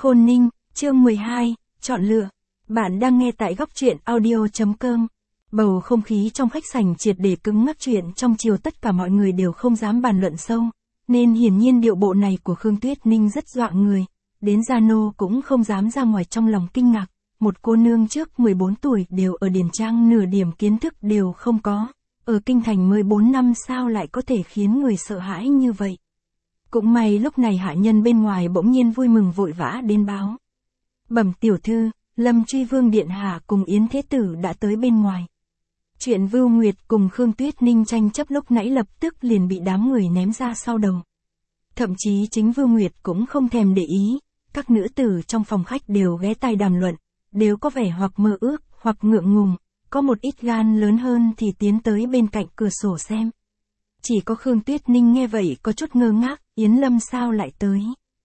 Khôn Ninh, chương 12, chọn lựa. Bạn đang nghe tại góc truyện audio.com. Bầu không khí trong khách sảnh triệt để cứng ngắc, chuyện trong chiều tất cả mọi người đều không dám bàn luận sâu, nên hiển nhiên điệu bộ này của Khương Tuyết Ninh rất dọa người, đến Gia Nô cũng không dám ra ngoài trong lòng kinh ngạc, một cô nương trước 14 tuổi đều ở điển trang nửa điểm kiến thức đều không có, ở kinh thành 14 năm sao lại có thể khiến người sợ hãi như vậy. Cũng may lúc này hạ nhân bên ngoài bỗng nhiên vui mừng vội vã đến báo. Bẩm tiểu thư, Lâm Truy Vương điện hạ cùng Yến Thế Tử đã tới bên ngoài. Chuyện Vưu Nguyệt cùng Khương Tuyết Ninh tranh chấp lúc nãy lập tức liền bị đám người ném ra sau đầu. Thậm chí chính Vưu Nguyệt cũng không thèm để ý, các nữ tử trong phòng khách đều ghé tai đàm luận, đều có vẻ hoặc mơ ước, hoặc ngượng ngùng, có một ít gan lớn hơn thì tiến tới bên cạnh cửa sổ xem. Chỉ có Khương Tuyết Ninh nghe vậy có chút ngơ ngác, Yến Lâm sao lại tới.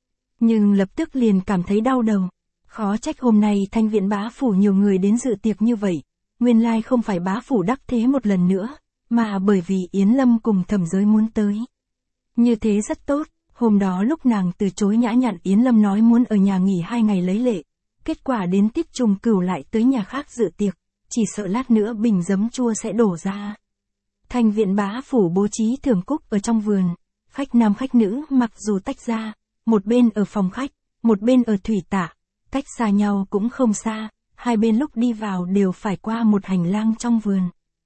Nhưng lập tức liền cảm thấy đau đầu. Khó trách hôm nay Thanh Viện bá phủ nhiều người đến dự tiệc như vậy, nguyên lai không phải bá phủ đắc thế một lần nữa, mà bởi vì Yến Lâm cùng Thẩm Giới muốn tới. Như thế rất tốt, hôm đó lúc nàng từ chối nhã nhặn Yến Lâm nói muốn ở nhà nghỉ 2 ngày lấy lệ, kết quả đến Tiết Trùng Cửu lại tới nhà khác dự tiệc, chỉ sợ lát nữa bình giấm chua sẽ đổ ra. Thanh Viện bá phủ bố trí thưởng cúc ở trong vườn, khách nam khách nữ mặc dù tách ra, một bên ở phòng khách, một bên ở thủy tạ, cách xa nhau cũng không xa, hai bên lúc đi vào đều phải qua một hành lang trong vườn.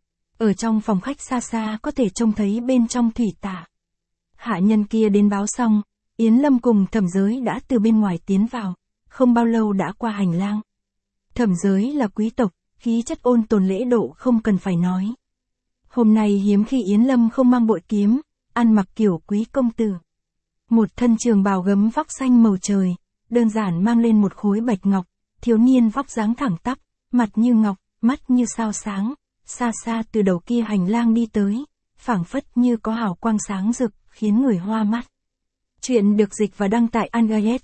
Ở trong phòng khách xa xa có thể trông thấy bên trong thủy tạ. Hạ nhân kia đến báo xong, Yến Lâm cùng Thẩm Giới đã từ bên ngoài tiến vào, không bao lâu đã qua hành lang. Thẩm Giới là quý tộc, khí chất ôn tồn lễ độ không cần phải nói. Hôm nay hiếm khi Yến Lâm không mang bội kiếm, ăn mặc kiểu quý công tử. Một thân trường bào gấm vóc xanh màu trời, đơn giản mang lên một khối bạch ngọc, thiếu niên vóc dáng thẳng tắp, mặt như ngọc, mắt như sao sáng, xa xa từ đầu kia hành lang đi tới, phảng phất như có hào quang sáng rực, khiến người hoa mắt. Chuyện được dịch và đăng tại Angaret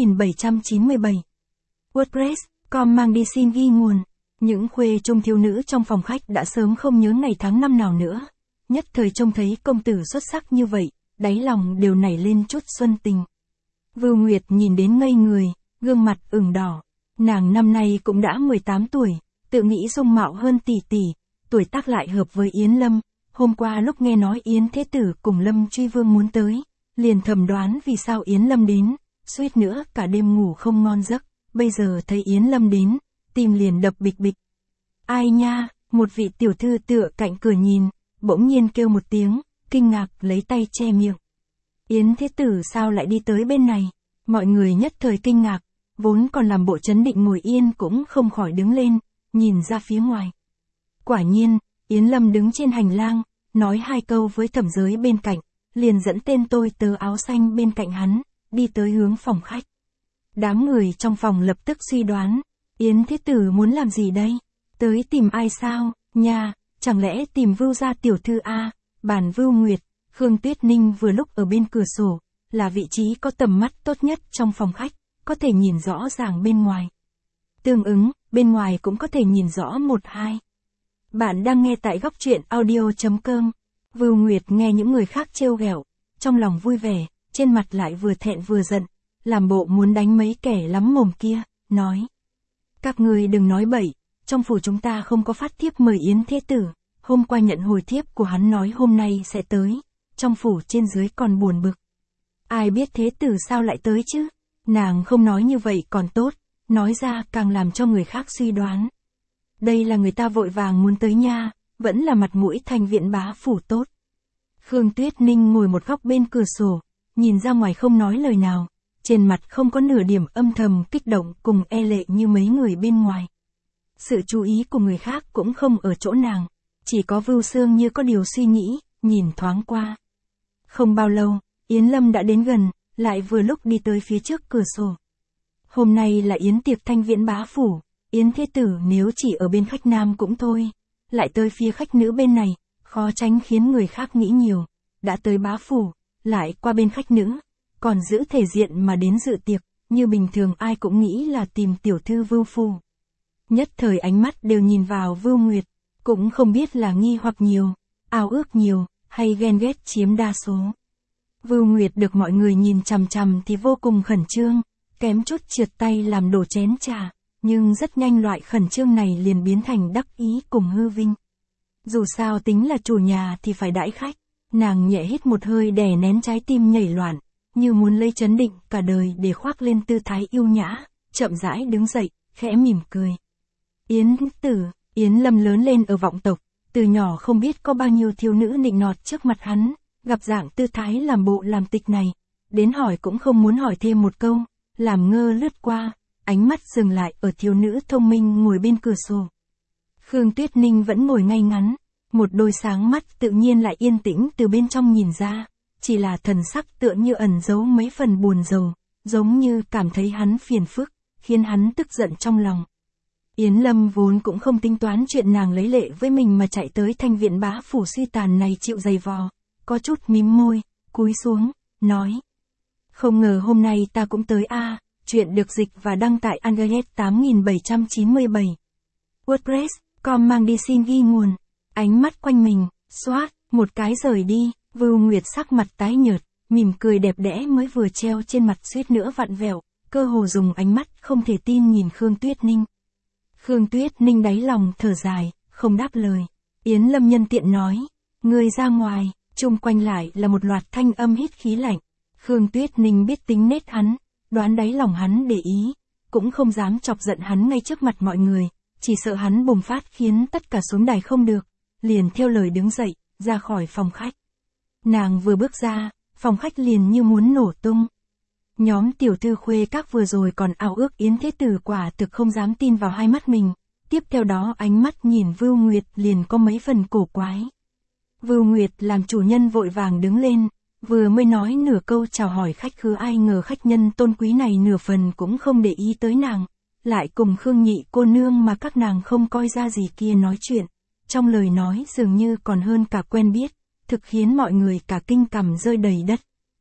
8797. WordPress.com mang đi xin ghi nguồn. Những khuê trung thiếu nữ trong phòng khách đã sớm không nhớ ngày tháng năm nào nữa. Nhất thời trông thấy công tử xuất sắc như vậy, đáy lòng đều nảy lên chút xuân tình. Vưu Nguyệt nhìn đến ngây người, gương mặt ửng đỏ. Nàng năm nay cũng đã 18 tuổi, tự nghĩ dung mạo hơn tỷ tỷ, tuổi tác lại hợp với Yến Lâm. Hôm qua lúc nghe nói Yến Thế Tử cùng Lâm Truy Vương muốn tới, liền thầm đoán vì sao Yến Lâm đến, suýt nữa cả đêm ngủ không ngon giấc, bây giờ thấy Yến Lâm đến, tim liền đập bịch bịch. Ai nha, một vị tiểu thư tựa cạnh cửa nhìn, bỗng nhiên kêu một tiếng, kinh ngạc lấy tay che miệng. Yến Thế Tử sao lại đi tới bên này? Mọi người nhất thời kinh ngạc, vốn còn làm bộ trấn định ngồi yên cũng không khỏi đứng lên, nhìn ra phía ngoài. Quả nhiên, Yến Lâm đứng trên hành lang, nói 2 câu với Thẩm Giới bên cạnh, liền dẫn tên tôi tớ áo xanh bên cạnh hắn, đi tới hướng phòng khách. Đám người trong phòng lập tức suy đoán, Yến Thế Tử muốn làm gì đây? Tới tìm ai sao? Nha, chẳng lẽ tìm Vưu gia tiểu thư a? Bàn Vưu Nguyệt, Khương Tuyết Ninh vừa lúc ở bên cửa sổ, là vị trí có tầm mắt tốt nhất trong phòng khách, có thể nhìn rõ ràng bên ngoài. Tương ứng, bên ngoài cũng có thể nhìn rõ 1-2. Bạn đang nghe tại góc truyện audio.com. Vưu Nguyệt nghe những người khác trêu ghẹo, trong lòng vui vẻ, trên mặt lại vừa thẹn vừa giận, làm bộ muốn đánh mấy kẻ lắm mồm kia, nói. Các người đừng nói bậy, trong phủ chúng ta không có phát thiếp mời Yến Thế Tử, hôm qua nhận hồi thiếp của hắn nói hôm nay sẽ tới, trong phủ trên dưới còn buồn bực. Ai biết Thế Tử sao lại tới chứ? Nàng không nói như vậy còn tốt, nói ra càng làm cho người khác suy đoán. Đây là người ta vội vàng muốn tới nha, vẫn là mặt mũi Thanh Viện bá phủ tốt. Khương Tuyết Ninh ngồi một góc bên cửa sổ, nhìn ra ngoài không nói lời nào, trên mặt không có nửa điểm âm thầm kích động cùng e lệ như mấy người bên ngoài. Sự chú ý của người khác cũng không ở chỗ nàng, chỉ có Vưu Sương như có điều suy nghĩ, nhìn thoáng qua. Không bao lâu, Yến Lâm đã đến gần, lại vừa lúc đi tới phía trước cửa sổ. Hôm nay là yến tiệc Thanh Viện bá phủ, Yến Thế Tử nếu chỉ ở bên khách nam cũng thôi, lại tới phía khách nữ bên này, khó tránh khiến người khác nghĩ nhiều, đã tới bá phủ, lại qua bên khách nữ, còn giữ thể diện mà đến dự tiệc, như bình thường ai cũng nghĩ là tìm tiểu thư Vưu Phu. Nhất thời ánh mắt đều nhìn vào Vưu Nguyệt, cũng không biết là nghi hoặc nhiều, ao ước nhiều, hay ghen ghét chiếm đa số. Vưu Nguyệt được mọi người nhìn chằm chằm thì vô cùng khẩn trương, kém chút trượt tay làm đổ chén trà, nhưng rất nhanh loại khẩn trương này liền biến thành đắc ý cùng hư vinh. Dù sao tính là chủ nhà thì phải đãi khách, nàng nhẹ hít một hơi đè nén trái tim nhảy loạn, như muốn lấy chấn định cả đời để khoác lên tư thái yêu nhã, chậm rãi đứng dậy, khẽ mỉm cười. Yến Tử, Yến Lâm lớn lên ở vọng tộc, từ nhỏ không biết có bao nhiêu thiếu nữ nịnh nọt trước mặt hắn, gặp dạng tư thái làm bộ làm tịch này, đến hỏi cũng không muốn hỏi thêm một câu, làm ngơ lướt qua, ánh mắt dừng lại ở thiếu nữ thông minh ngồi bên cửa sổ. Khương Tuyết Ninh vẫn ngồi ngay ngắn, một đôi sáng mắt tự nhiên lại yên tĩnh từ bên trong nhìn ra, chỉ là thần sắc tựa như ẩn giấu mấy phần buồn rầu, giống như cảm thấy hắn phiền phức, khiến hắn tức giận trong lòng. Yến Lâm vốn cũng không tính toán chuyện nàng lấy lệ với mình mà chạy tới Thanh Viện bá phủ suy tàn này chịu giày vò, có chút mím môi, cúi xuống, nói. Không ngờ hôm nay ta cũng tới a. Chuyện được dịch và đăng tại Android 8797. WordPress.com mang đi xin ghi nguồn. Ánh mắt quanh mình, xoát, một cái rời đi, Vưu Nguyệt sắc mặt tái nhợt, mỉm cười đẹp đẽ mới vừa treo trên mặt suýt nữa vặn vẹo, cơ hồ dùng ánh mắt không thể tin nhìn Khương Tuyết Ninh. Khương Tuyết Ninh đáy lòng thở dài, không đáp lời. Yến Lâm nhân tiện nói, người ra ngoài, chung quanh lại là một loạt thanh âm hít khí lạnh. Khương Tuyết Ninh biết tính nết hắn, đoán đáy lòng hắn để ý, cũng không dám chọc giận hắn ngay trước mặt mọi người, chỉ sợ hắn bùng phát khiến tất cả xuống đài không được, liền theo lời đứng dậy, ra khỏi phòng khách. Nàng vừa bước ra, phòng khách liền như muốn nổ tung. Nhóm tiểu thư khuê các vừa rồi còn ao ước Yến Thế Tử quả thực không dám tin vào hai mắt mình, tiếp theo đó ánh mắt nhìn Vưu Nguyệt liền có mấy phần cổ quái. Vưu Nguyệt làm chủ nhân vội vàng đứng lên, vừa mới nói nửa câu chào hỏi khách khứa, ai ngờ khách nhân tôn quý này nửa phần cũng không để ý tới nàng, lại cùng Khương Nhị cô nương mà các nàng không coi ra gì kia nói chuyện, trong lời nói dường như còn hơn cả quen biết, thực khiến mọi người cả kinh cằm rơi đầy đất.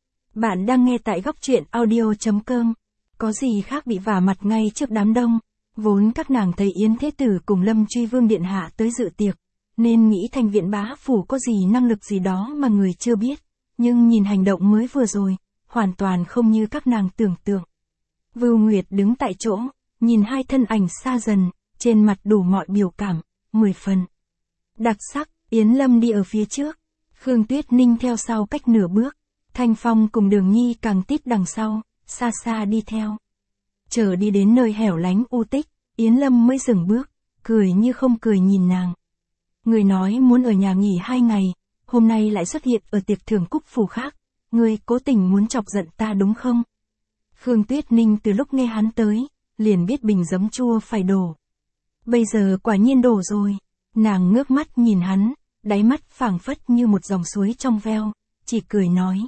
Bạn đang nghe tại góc truyện audio.com, có gì khác bị vả mặt ngay trước đám đông, vốn các nàng thấy Yến Thế Tử cùng Lâm Truy Vương điện hạ tới dự tiệc, nên nghĩ Thanh Viện bá phủ có gì năng lực gì đó mà người chưa biết. Nhưng nhìn hành động mới vừa rồi, hoàn toàn không như các nàng tưởng tượng. Vưu Nguyệt đứng tại chỗ, nhìn hai thân ảnh xa dần, trên mặt đủ mọi biểu cảm, 10 phần. Đặc sắc, Yến Lâm đi ở phía trước, Khương Tuyết Ninh theo sau cách nửa bước, Thanh Phong cùng Đường Nhi càng tít đằng sau, xa xa đi theo. Chờ đi đến nơi hẻo lánh u tích, Yến Lâm mới dừng bước, cười như không cười nhìn nàng. Người nói muốn ở nhà nghỉ 2 ngày. Hôm nay lại xuất hiện ở tiệc thưởng cúc phủ khác, ngươi cố tình muốn chọc giận ta đúng không? Khương Tuyết Ninh từ lúc nghe hắn tới, liền biết bình giấm chua phải đổ. Bây giờ quả nhiên đổ rồi, nàng ngước mắt nhìn hắn, đáy mắt phảng phất như một dòng suối trong veo, chỉ cười nói.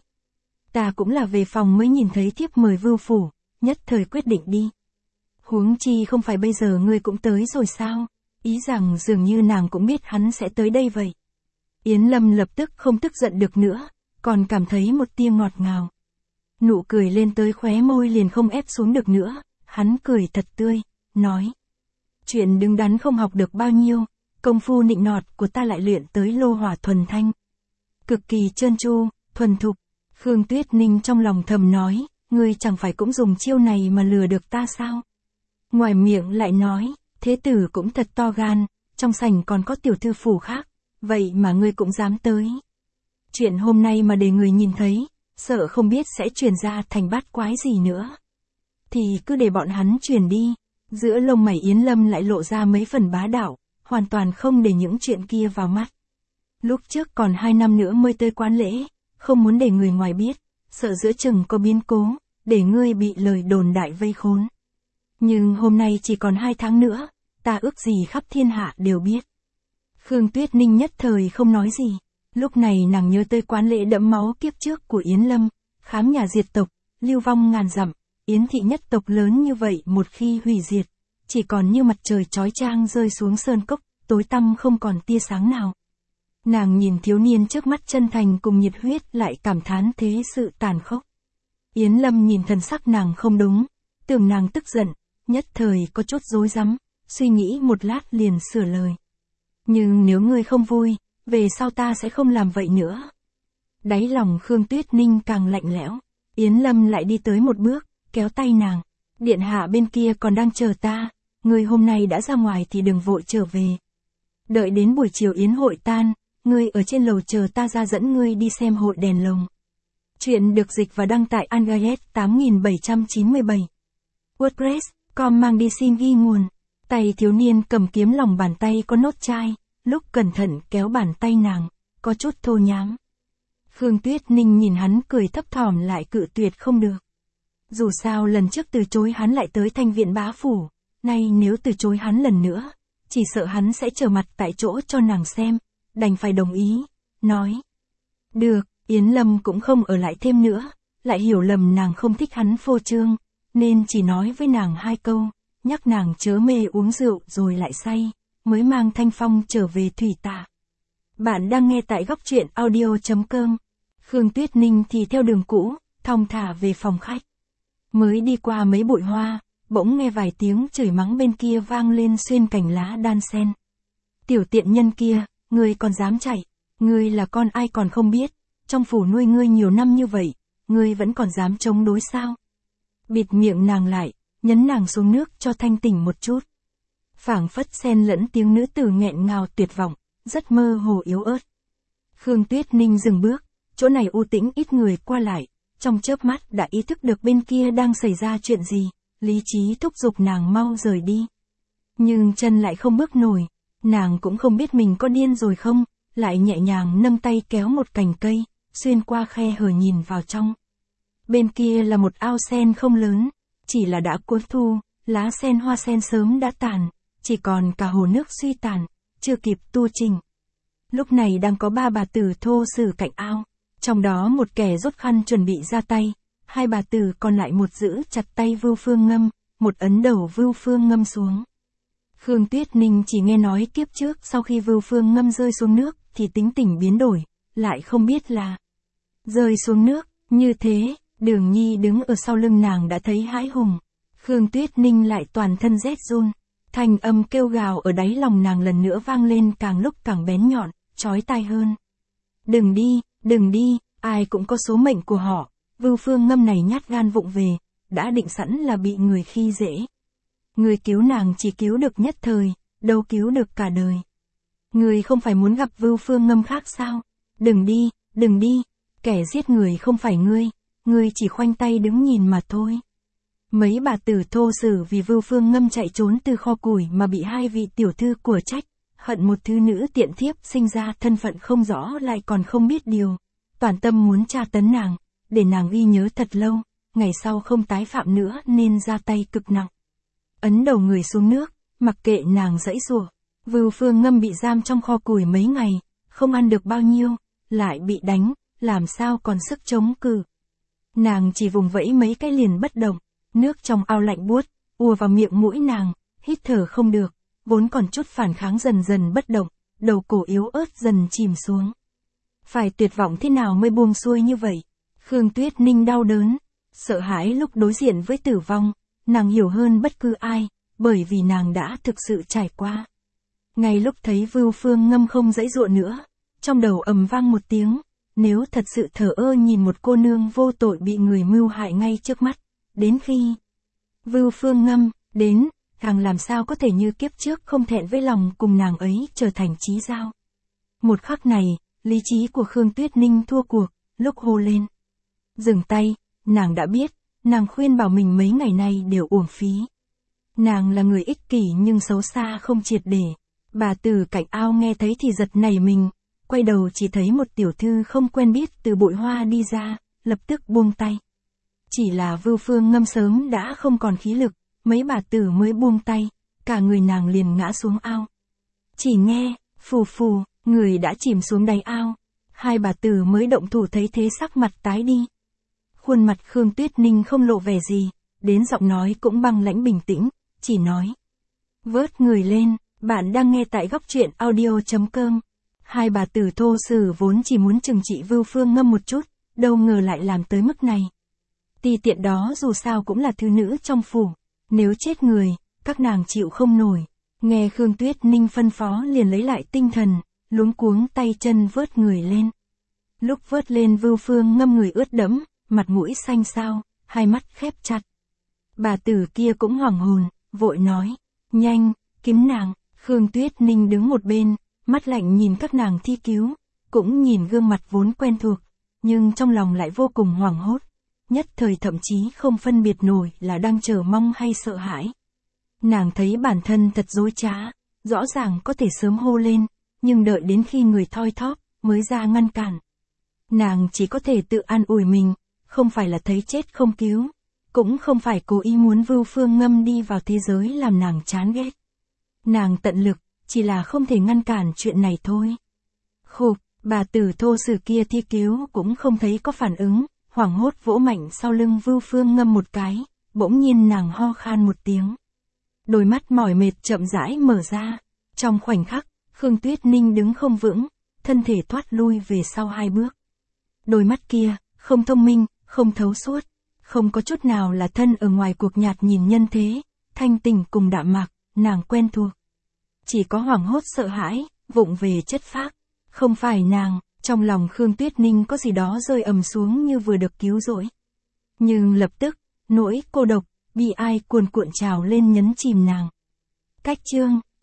Ta cũng là về phòng mới nhìn thấy thiếp mời Vưu phủ, nhất thời quyết định đi. Huống chi không phải bây giờ ngươi cũng tới rồi sao? Ý rằng dường như nàng cũng biết hắn sẽ tới đây vậy. Yến Lâm lập tức không tức giận được nữa, còn cảm thấy một tia ngọt ngào. Nụ cười lên tới khóe môi liền không ép xuống được nữa, hắn cười thật tươi, nói. Chuyện đứng đắn không học được bao nhiêu, công phu nịnh nọt của ta lại luyện tới lô hỏa thuần thanh. Cực kỳ trơn tru, thuần thục. Khương Tuyết Ninh trong lòng thầm nói, ngươi chẳng phải cũng dùng chiêu này mà lừa được ta sao? Ngoài miệng lại nói, Thế Tử cũng thật to gan, trong sảnh còn có tiểu thư phủ khác. Vậy mà ngươi cũng dám tới. Chuyện hôm nay mà để người nhìn thấy, sợ không biết sẽ truyền ra thành bát quái gì nữa. Thì cứ để bọn hắn truyền đi. Giữa lông mày Yến Lâm lại lộ ra mấy phần bá đạo, hoàn toàn không để những chuyện kia vào mắt. Lúc trước còn 2 năm nữa mới tới quán lễ, không muốn để người ngoài biết, sợ giữa chừng có biến cố, để ngươi bị lời đồn đại vây khốn. Nhưng hôm nay chỉ còn 2 tháng nữa, ta ước gì khắp thiên hạ đều biết. Khương Tuyết Ninh nhất thời không nói gì. Lúc này nàng nhớ tới quán lễ đẫm máu kiếp trước của Yến Lâm, khám nhà diệt tộc, lưu vong ngàn dặm, Yến thị nhất tộc lớn như vậy một khi hủy diệt, chỉ còn như mặt trời chói chang rơi xuống sơn cốc, tối tăm không còn tia sáng nào. Nàng nhìn thiếu niên trước mắt chân thành cùng nhiệt huyết lại cảm thán thế sự tàn khốc. Yến Lâm nhìn thần sắc nàng không đúng, tưởng nàng tức giận, nhất thời có chút rối rắm, suy nghĩ một lát liền sửa lời. Nhưng nếu ngươi không vui, về sau ta sẽ không làm vậy nữa. Đáy lòng Khương Tuyết Ninh càng lạnh lẽo, Yến Lâm lại đi tới một bước, kéo tay nàng, Điện hạ bên kia còn đang chờ ta, ngươi hôm nay đã ra ngoài thì đừng vội trở về. Đợi đến buổi chiều yến hội tan, ngươi ở trên lầu chờ ta ra dẫn ngươi đi xem hội đèn lồng. Chuyện được dịch và đăng tại Angayet 8797. WordPress.com mang đi xin ghi nguồn. Tay thiếu niên cầm kiếm lòng bàn tay có nốt chai, lúc cẩn thận kéo bàn tay nàng, có chút thô nhám. Khương Tuyết Ninh nhìn hắn cười thấp thỏm lại cự tuyệt không được. Dù sao lần trước từ chối hắn lại tới Thanh Viện bá phủ, nay nếu từ chối hắn lần nữa, chỉ sợ hắn sẽ trở mặt tại chỗ cho nàng xem, đành phải đồng ý, nói. Được, Yến Lâm cũng không ở lại thêm nữa, lại hiểu lầm nàng không thích hắn phô trương, nên chỉ nói với nàng 2 câu, nhắc nàng chớ mê uống rượu rồi lại say, mới mang Thanh Phong trở về thủy tạ. Bạn đang nghe tại góc truyện audio.com. Khương Tuyết Ninh thì theo đường cũ, thong thả về phòng khách. Mới đi qua mấy bụi hoa, bỗng nghe vài tiếng chửi mắng bên kia vang lên xuyên cành lá đan sen. Tiểu tiện nhân kia, ngươi còn dám chạy, ngươi là con ai còn không biết, trong phủ nuôi ngươi nhiều năm như vậy, ngươi vẫn còn dám chống đối sao? Bịt miệng nàng lại, nhấn nàng xuống nước cho thanh tỉnh một chút. Phảng phất xen lẫn tiếng nữ tử nghẹn ngào tuyệt vọng, rất mơ hồ yếu ớt. Khương Tuyết Ninh dừng bước, chỗ này u tĩnh ít người qua lại, trong chớp mắt đã ý thức được bên kia đang xảy ra chuyện gì, lý trí thúc giục nàng mau rời đi. Nhưng chân lại không bước nổi, nàng cũng không biết mình có điên rồi không, lại nhẹ nhàng nâng tay kéo một cành cây, xuyên qua khe hở nhìn vào trong. Bên kia là một ao sen không lớn, chỉ là đã cuối thu, lá sen hoa sen sớm đã tàn, chỉ còn cả hồ nước suy tàn, chưa kịp tu trình. Lúc này đang có 3 bà tử thô sử cạnh ao, trong đó một kẻ rút khăn chuẩn bị ra tay, 2 bà tử còn lại một giữ chặt tay Vưu Phương Ngâm, một ấn đầu Vưu Phương Ngâm xuống. Khương Tuyết Ninh chỉ nghe nói kiếp trước sau khi Vưu Phương Ngâm rơi xuống nước thì tính tình biến đổi, lại không biết là rơi xuống nước, như thế, Đường Nhi đứng ở sau lưng nàng đã thấy hãi hùng. Khương Tuyết Ninh lại toàn thân rét run, thanh âm kêu gào ở đáy lòng nàng lần nữa vang lên càng lúc càng bén nhọn, chói tai hơn. Đừng đi, ai cũng có số mệnh của họ, Vưu Phương Ngâm này nhát gan vụng về, đã định sẵn là bị người khi dễ. Người cứu nàng chỉ cứu được nhất thời, đâu cứu được cả đời. Người không phải muốn gặp Vưu Phương Ngâm khác sao? Đừng đi, kẻ giết người không phải ngươi chỉ khoanh tay đứng nhìn mà thôi. Mấy bà tử thô sử vì Vưu Phương Ngâm chạy trốn từ kho củi mà bị 2 vị tiểu thư của trách, hận một thư nữ tiện thiếp sinh ra thân phận không rõ lại còn không biết điều, toàn tâm muốn tra tấn nàng, để nàng ghi nhớ thật lâu, ngày sau không tái phạm nữa nên ra tay cực nặng. Ấn đầu người xuống nước, mặc kệ nàng giãy giụa. Vưu Phương Ngâm bị giam trong kho củi mấy ngày, không ăn được bao nhiêu, lại bị đánh, làm sao còn sức chống cự. Nàng chỉ vùng vẫy mấy cái liền bất động, nước trong ao lạnh buốt, ùa vào miệng mũi nàng, hít thở không được, vốn còn chút phản kháng dần dần bất động, đầu cổ yếu ớt dần chìm xuống. Phải tuyệt vọng thế nào mới buông xuôi như vậy? Khương Tuyết Ninh đau đớn, sợ hãi lúc đối diện với tử vong, nàng hiểu hơn bất cứ ai, bởi vì nàng đã thực sự trải qua. Ngay lúc thấy Vưu Phương Ngâm không giãy giụa nữa, trong đầu ầm vang một tiếng, nếu thật sự thờ ơ nhìn một cô nương vô tội bị người mưu hại ngay trước mắt, đến khi Vưu Phương Ngâm đến, càng làm sao có thể như kiếp trước không thẹn với lòng cùng nàng ấy trở thành chí giao. Một khắc này, lý trí của Khương Tuyết Ninh thua cuộc, lúc hô lên. Dừng tay, nàng đã biết, nàng khuyên bảo mình mấy ngày nay đều uổng phí. Nàng là người ích kỷ nhưng xấu xa không triệt để. Bà từ cạnh ao nghe thấy thì giật nảy mình, quay đầu chỉ thấy một tiểu thư không quen biết từ bụi hoa đi ra, lập tức buông tay. Chỉ là Vưu Phương Ngâm sớm đã không còn khí lực, mấy bà tử mới buông tay, cả người nàng liền ngã xuống ao. Chỉ nghe, phù phù, người đã chìm xuống đáy ao, 2 bà tử mới động thủ thấy thế sắc mặt tái đi. Khuôn mặt Khương Tuyết Ninh không lộ vẻ gì, đến giọng nói cũng băng lãnh bình tĩnh, chỉ nói. Vớt người lên, bạn đang nghe tại góc truyện audio.com. 2 bà tử thô sử vốn chỉ muốn trừng trị Vưu Phương Ngâm một chút, đâu ngờ lại làm tới mức này. Ti tiện đó dù sao cũng là thư nữ trong phủ, nếu chết người, các nàng chịu không nổi. Nghe Khương Tuyết Ninh phân phó liền lấy lại tinh thần, luống cuống tay chân vớt người lên. Lúc vớt lên Vưu Phương Ngâm người ướt đẫm, mặt mũi xanh xao, 2 mắt khép chặt. Bà tử kia cũng hoảng hồn, vội nói, nhanh, cứu nàng. Khương Tuyết Ninh đứng một bên, mắt lạnh nhìn các nàng thi cứu, cũng nhìn gương mặt vốn quen thuộc, nhưng trong lòng lại vô cùng hoảng hốt, nhất thời thậm chí không phân biệt nổi là đang chờ mong hay sợ hãi. Nàng thấy bản thân thật dối trá, rõ ràng có thể sớm hô lên, nhưng đợi đến khi người thoi thóp, mới ra ngăn cản. Nàng chỉ có thể tự an ủi mình, không phải là thấy chết không cứu, cũng không phải cố ý muốn Vưu Phương Ngâm đi vào thế giới làm nàng chán ghét. Nàng tận lực, chỉ là không thể ngăn cản chuyện này thôi. Khục, bà tử thô sử kia thi cứu cũng không thấy có phản ứng, hoảng hốt vỗ mạnh sau lưng Vưu Phương Ngâm một cái, bỗng nhiên nàng ho khan một tiếng. Đôi mắt mỏi mệt chậm rãi mở ra, trong khoảnh khắc, Khương Tuyết Ninh đứng không vững, thân thể thoát lui về sau 2 bước. Đôi mắt kia, không thông minh, không thấu suốt, không có chút nào là thân ở ngoài cuộc nhạt nhìn nhân thế, thanh tình cùng đạm mạc, nàng quen thuộc. Chỉ có hoảng hốt sợ hãi, vụng về chất phác. Không phải nàng, trong lòng Khương Tuyết Ninh có gì đó rơi ầm xuống như vừa được cứu rỗi. Nhưng lập tức, nỗi cô độc, bi ai cuồn cuộn trào lên nhấn chìm nàng. Cách chương